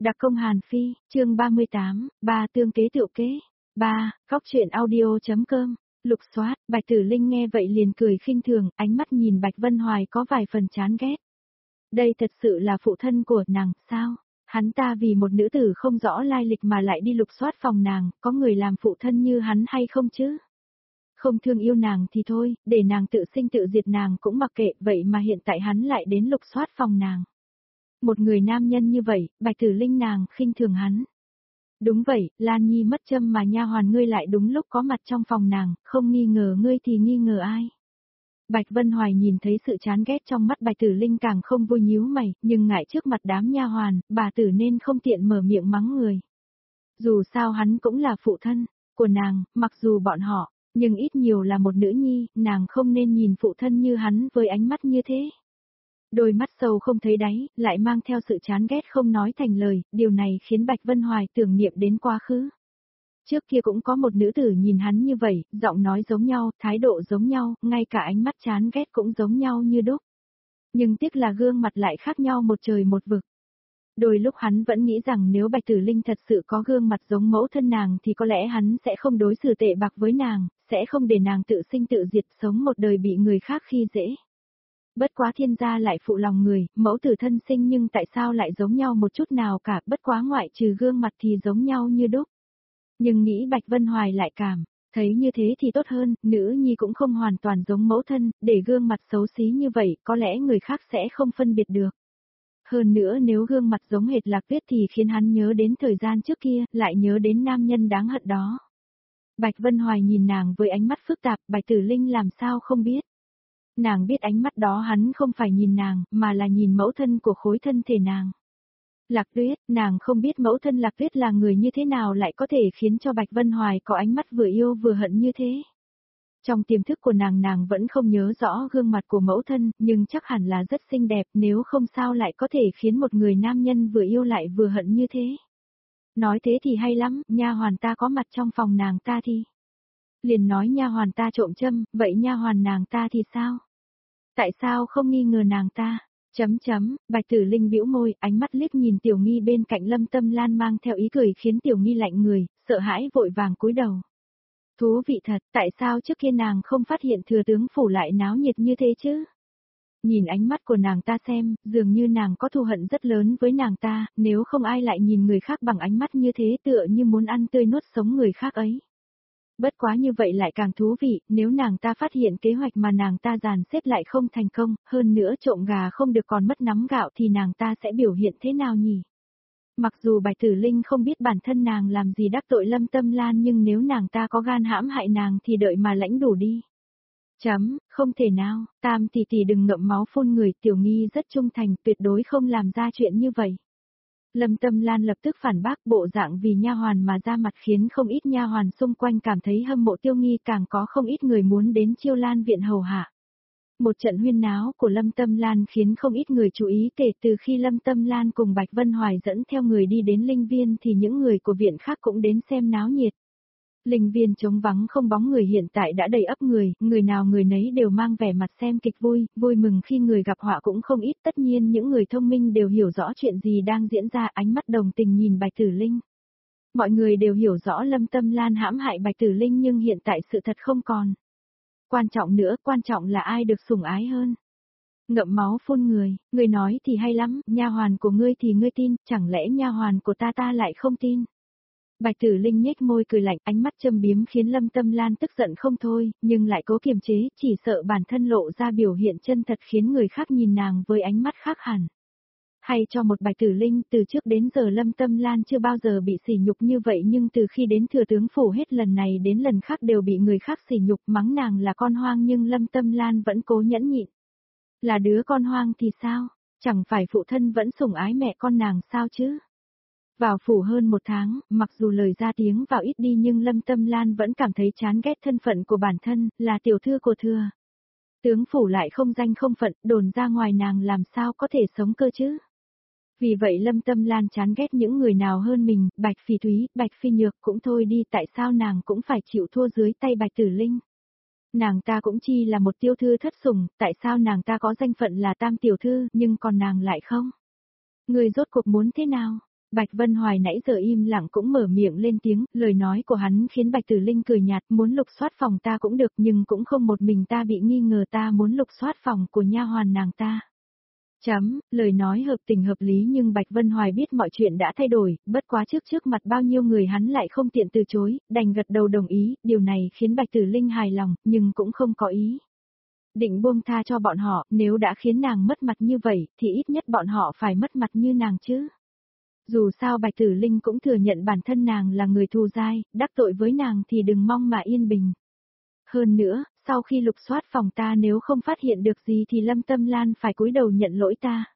Đặc công Hàn Phi, chương 38, ba tương kế tựu kế. 3. Góc truyện audio.com. Lục soát, Bạch Tử Linh nghe vậy liền cười khinh thường, ánh mắt nhìn Bạch Vân Hoài có vài phần chán ghét. Đây thật sự là phụ thân của nàng, sao? Hắn ta vì một nữ tử không rõ lai lịch mà lại đi lục soát phòng nàng, có người làm phụ thân như hắn hay không chứ? Không thương yêu nàng thì thôi, để nàng tự sinh tự diệt nàng cũng mặc kệ, vậy mà hiện tại hắn lại đến lục soát phòng nàng. Một người nam nhân như vậy, Bạch Tử Linh nàng khinh thường hắn. Đúng vậy, Lan Nhi mất châm mà nha hoàn ngươi lại đúng lúc có mặt trong phòng nàng, không nghi ngờ ngươi thì nghi ngờ ai. Bạch Vân Hoài nhìn thấy sự chán ghét trong mắt Bạch Tử Linh càng không vui nhíu mày, nhưng ngại trước mặt đám nha hoàn, bà tử nên không tiện mở miệng mắng người. Dù sao hắn cũng là phụ thân của nàng, mặc dù bọn họ, nhưng ít nhiều là một nữ nhi, nàng không nên nhìn phụ thân như hắn với ánh mắt như thế. Đôi mắt sâu không thấy đáy, lại mang theo sự chán ghét không nói thành lời, điều này khiến Bạch Vân Hoài tưởng niệm đến quá khứ. Trước kia cũng có một nữ tử nhìn hắn như vậy, giọng nói giống nhau, thái độ giống nhau, ngay cả ánh mắt chán ghét cũng giống nhau như đúc. Nhưng tiếc là gương mặt lại khác nhau một trời một vực. Đôi lúc hắn vẫn nghĩ rằng nếu Bạch Tử Linh thật sự có gương mặt giống mẫu thân nàng thì có lẽ hắn sẽ không đối xử tệ bạc với nàng, sẽ không để nàng tự sinh tự diệt sống một đời bị người khác khi dễ. Bất quá thiên gia lại phụ lòng người, mẫu tử thân sinh nhưng tại sao lại giống nhau một chút nào cả, bất quá ngoại trừ gương mặt thì giống nhau như đúc. Nhưng nghĩ Bạch Vân Hoài lại cảm, thấy như thế thì tốt hơn, nữ nhi cũng không hoàn toàn giống mẫu thân, để gương mặt xấu xí như vậy, có lẽ người khác sẽ không phân biệt được. Hơn nữa nếu gương mặt giống hệt Lạc Tuyết thì khiến hắn nhớ đến thời gian trước kia, lại nhớ đến nam nhân đáng hận đó. Bạch Vân Hoài nhìn nàng với ánh mắt phức tạp, Bạch Tử Linh làm sao không biết. Nàng biết ánh mắt đó hắn không phải nhìn nàng, mà là nhìn mẫu thân của khối thân thể nàng. Lạc Tuyết, nàng không biết mẫu thân Lạc Tuyết là người như thế nào lại có thể khiến cho Bạch Vân Hoài có ánh mắt vừa yêu vừa hận như thế. Trong tiềm thức của nàng vẫn không nhớ rõ gương mặt của mẫu thân, nhưng chắc hẳn là rất xinh đẹp, nếu không sao lại có thể khiến một người nam nhân vừa yêu lại vừa hận như thế. Nói thế thì hay lắm, nha hoàn ta có mặt trong phòng nàng ta thì. Liền nói nha hoàn ta trộm châm, vậy nha hoàn nàng ta thì sao? Tại sao không nghi ngờ nàng ta? Bạch Tử Linh bĩu môi, ánh mắt liếc nhìn Tiểu Nghi bên cạnh Lâm Tâm Lan mang theo ý cười khiến Tiểu Nghi lạnh người, sợ hãi vội vàng cúi đầu. Thú vị thật, tại sao trước kia nàng không phát hiện thừa tướng phủ lại náo nhiệt như thế chứ? Nhìn ánh mắt của nàng ta xem, dường như nàng có thù hận rất lớn với nàng ta, nếu không ai lại nhìn người khác bằng ánh mắt như thế tựa như muốn ăn tươi nuốt sống người khác ấy. Bất quá như vậy lại càng thú vị, nếu nàng ta phát hiện kế hoạch mà nàng ta dàn xếp lại không thành công, hơn nữa trộm gà không được còn mất nắm gạo thì nàng ta sẽ biểu hiện thế nào nhỉ? Mặc dù Bạch Tử Linh không biết bản thân nàng làm gì đắc tội Lâm Tâm Lan nhưng nếu nàng ta có gan hãm hại nàng thì đợi mà lãnh đủ đi. Không thể nào, Tam tỷ tỷ đừng ngậm máu phun người, Tiểu Nghi rất trung thành, tuyệt đối không làm ra chuyện như vậy. Lâm Tâm Lan lập tức phản bác, bộ dạng vì nha hoàn mà ra mặt khiến không ít nha hoàn xung quanh cảm thấy hâm mộ Tiêu Nghi, càng có không ít người muốn đến Chiêu Lan viện hầu hạ. Một trận huyên náo của Lâm Tâm Lan khiến không ít người chú ý, kể từ khi Lâm Tâm Lan cùng Bạch Vân Hoài dẫn theo người đi đến Linh Viên thì những người của viện khác cũng đến xem náo nhiệt. Linh Viên trống vắng không bóng người hiện tại đã đầy ắp người nào người nấy đều mang vẻ mặt xem kịch vui, vui mừng khi người gặp họa cũng không ít, tất nhiên những người thông minh đều hiểu rõ chuyện gì đang diễn ra, ánh mắt đồng tình nhìn Bạch Tử Linh. Mọi người đều hiểu rõ Lâm Tâm Lan hãm hại Bạch Tử Linh nhưng hiện tại sự thật không còn. Quan trọng là ai được sủng ái hơn. Ngậm máu phun người nói thì hay lắm, nha hoàn của ngươi thì ngươi tin, chẳng lẽ nha hoàn của ta lại không tin. Bạch Tử Linh nhếch môi cười lạnh, ánh mắt châm biếm khiến Lâm Tâm Lan tức giận không thôi, nhưng lại cố kiềm chế, chỉ sợ bản thân lộ ra biểu hiện chân thật khiến người khác nhìn nàng với ánh mắt khác hẳn. Hay cho một Bạch Tử Linh, từ trước đến giờ Lâm Tâm Lan chưa bao giờ bị sỉ nhục như vậy nhưng từ khi đến thừa tướng phủ hết lần này đến lần khác đều bị người khác sỉ nhục mắng nàng là con hoang nhưng Lâm Tâm Lan vẫn cố nhẫn nhịn. Là đứa con hoang thì sao? Chẳng phải phụ thân vẫn sủng ái mẹ con nàng sao chứ? Vào phủ hơn một tháng, mặc dù lời ra tiếng vào ít đi nhưng Lâm Tâm Lan vẫn cảm thấy chán ghét thân phận của bản thân, là tiểu thư của thừa. Tướng phủ lại không danh không phận, đồn ra ngoài nàng làm sao có thể sống cơ chứ? Vì vậy Lâm Tâm Lan chán ghét những người nào hơn mình, Bạch Phỉ Thúy, Bạch Phi Nhược cũng thôi đi, tại sao nàng cũng phải chịu thua dưới tay Bạch Tử Linh? Nàng ta cũng chỉ là một tiêu thư thất sủng, tại sao nàng ta có danh phận là tam tiểu thư, nhưng còn nàng lại không? Người rốt cuộc muốn thế nào? Bạch Vân Hoài nãy giờ im lặng cũng mở miệng lên tiếng, lời nói của hắn khiến Bạch Tử Linh cười nhạt, muốn lục soát phòng ta cũng được nhưng cũng không một mình ta bị nghi ngờ, ta muốn lục soát phòng của nha hoàn nàng ta. Lời nói hợp tình hợp lý nhưng Bạch Vân Hoài biết mọi chuyện đã thay đổi, bất quá trước mặt bao nhiêu người hắn lại không tiện từ chối, đành gật đầu đồng ý, điều này khiến Bạch Tử Linh hài lòng, nhưng cũng không có ý định buông tha cho bọn họ, nếu đã khiến nàng mất mặt như vậy, thì ít nhất bọn họ phải mất mặt như nàng chứ. Dù sao Bạch Tử Linh cũng thừa nhận bản thân nàng là người thù dai, đắc tội với nàng thì đừng mong mà yên bình. Hơn nữa, sau khi lục soát phòng ta nếu không phát hiện được gì thì Lâm Tâm Lan phải cúi đầu nhận lỗi ta.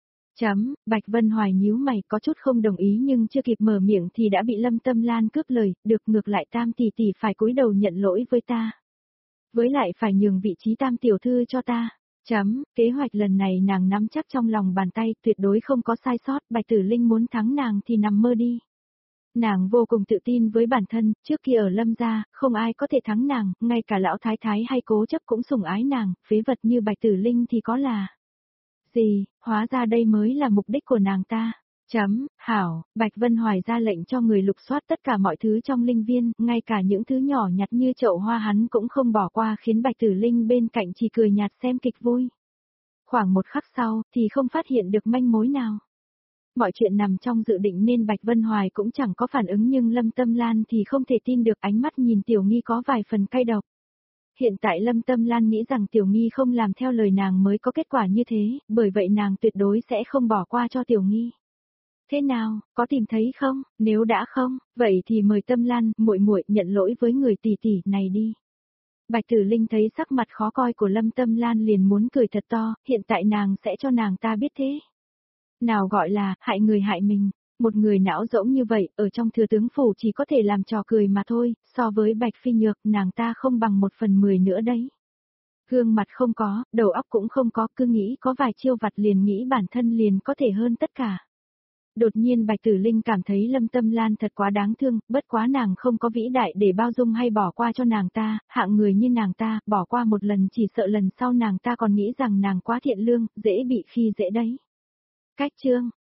Bạch Vân Hoài nhíu mày có chút không đồng ý nhưng chưa kịp mở miệng thì đã bị Lâm Tâm Lan cướp lời, được ngược lại Tam tỷ tỷ phải cúi đầu nhận lỗi với ta. Với lại phải nhường vị trí Tam tiểu thư cho ta. Kế hoạch lần này nàng nắm chắc trong lòng bàn tay, tuyệt đối không có sai sót, Bạch Tử Linh muốn thắng nàng thì nằm mơ đi. Nàng vô cùng tự tin với bản thân, trước kia ở Lâm gia, không ai có thể thắng nàng, ngay cả lão thái thái hay cố chấp cũng sủng ái nàng, phế vật như Bạch Tử Linh thì có là gì, hóa ra đây mới là mục đích của nàng ta. Hảo, Bạch Vân Hoài ra lệnh cho người lục soát tất cả mọi thứ trong linh viên, ngay cả những thứ nhỏ nhặt như chậu hoa hắn cũng không bỏ qua khiến Bạch Tử Linh bên cạnh chỉ cười nhạt xem kịch vui. Khoảng một khắc sau, thì không phát hiện được manh mối nào. Mọi chuyện nằm trong dự định nên Bạch Vân Hoài cũng chẳng có phản ứng nhưng Lâm Tâm Lan thì không thể tin được, ánh mắt nhìn Tiểu Nghi có vài phần cay độc. Hiện tại Lâm Tâm Lan nghĩ rằng Tiểu Nghi không làm theo lời nàng mới có kết quả như thế, bởi vậy nàng tuyệt đối sẽ không bỏ qua cho Tiểu Nghi. Thế nào, có tìm thấy không? Nếu đã không, vậy thì mời Tâm Lan, muội muội nhận lỗi với người tỷ tỷ này đi. Bạch Tử Linh thấy sắc mặt khó coi của Lâm Tâm Lan liền muốn cười thật to, hiện tại nàng sẽ cho nàng ta biết thế. Nào gọi là, hại người hại mình, một người não rỗng như vậy, ở trong thừa tướng phủ chỉ có thể làm trò cười mà thôi, so với Bạch Phi Nhược, nàng ta không bằng 1/10 nữa đấy. Gương mặt không có, đầu óc cũng không có, cứ nghĩ có vài chiêu vặt liền nghĩ bản thân liền có thể hơn tất cả. Đột nhiên Bạch Tử Linh cảm thấy Lâm Tâm Lan thật quá đáng thương, bất quá nàng không có vĩ đại để bao dung hay bỏ qua cho nàng ta, hạng người như nàng ta, bỏ qua một lần chỉ sợ lần sau nàng ta còn nghĩ rằng nàng quá thiện lương, dễ bị khi dễ đấy. Cách chương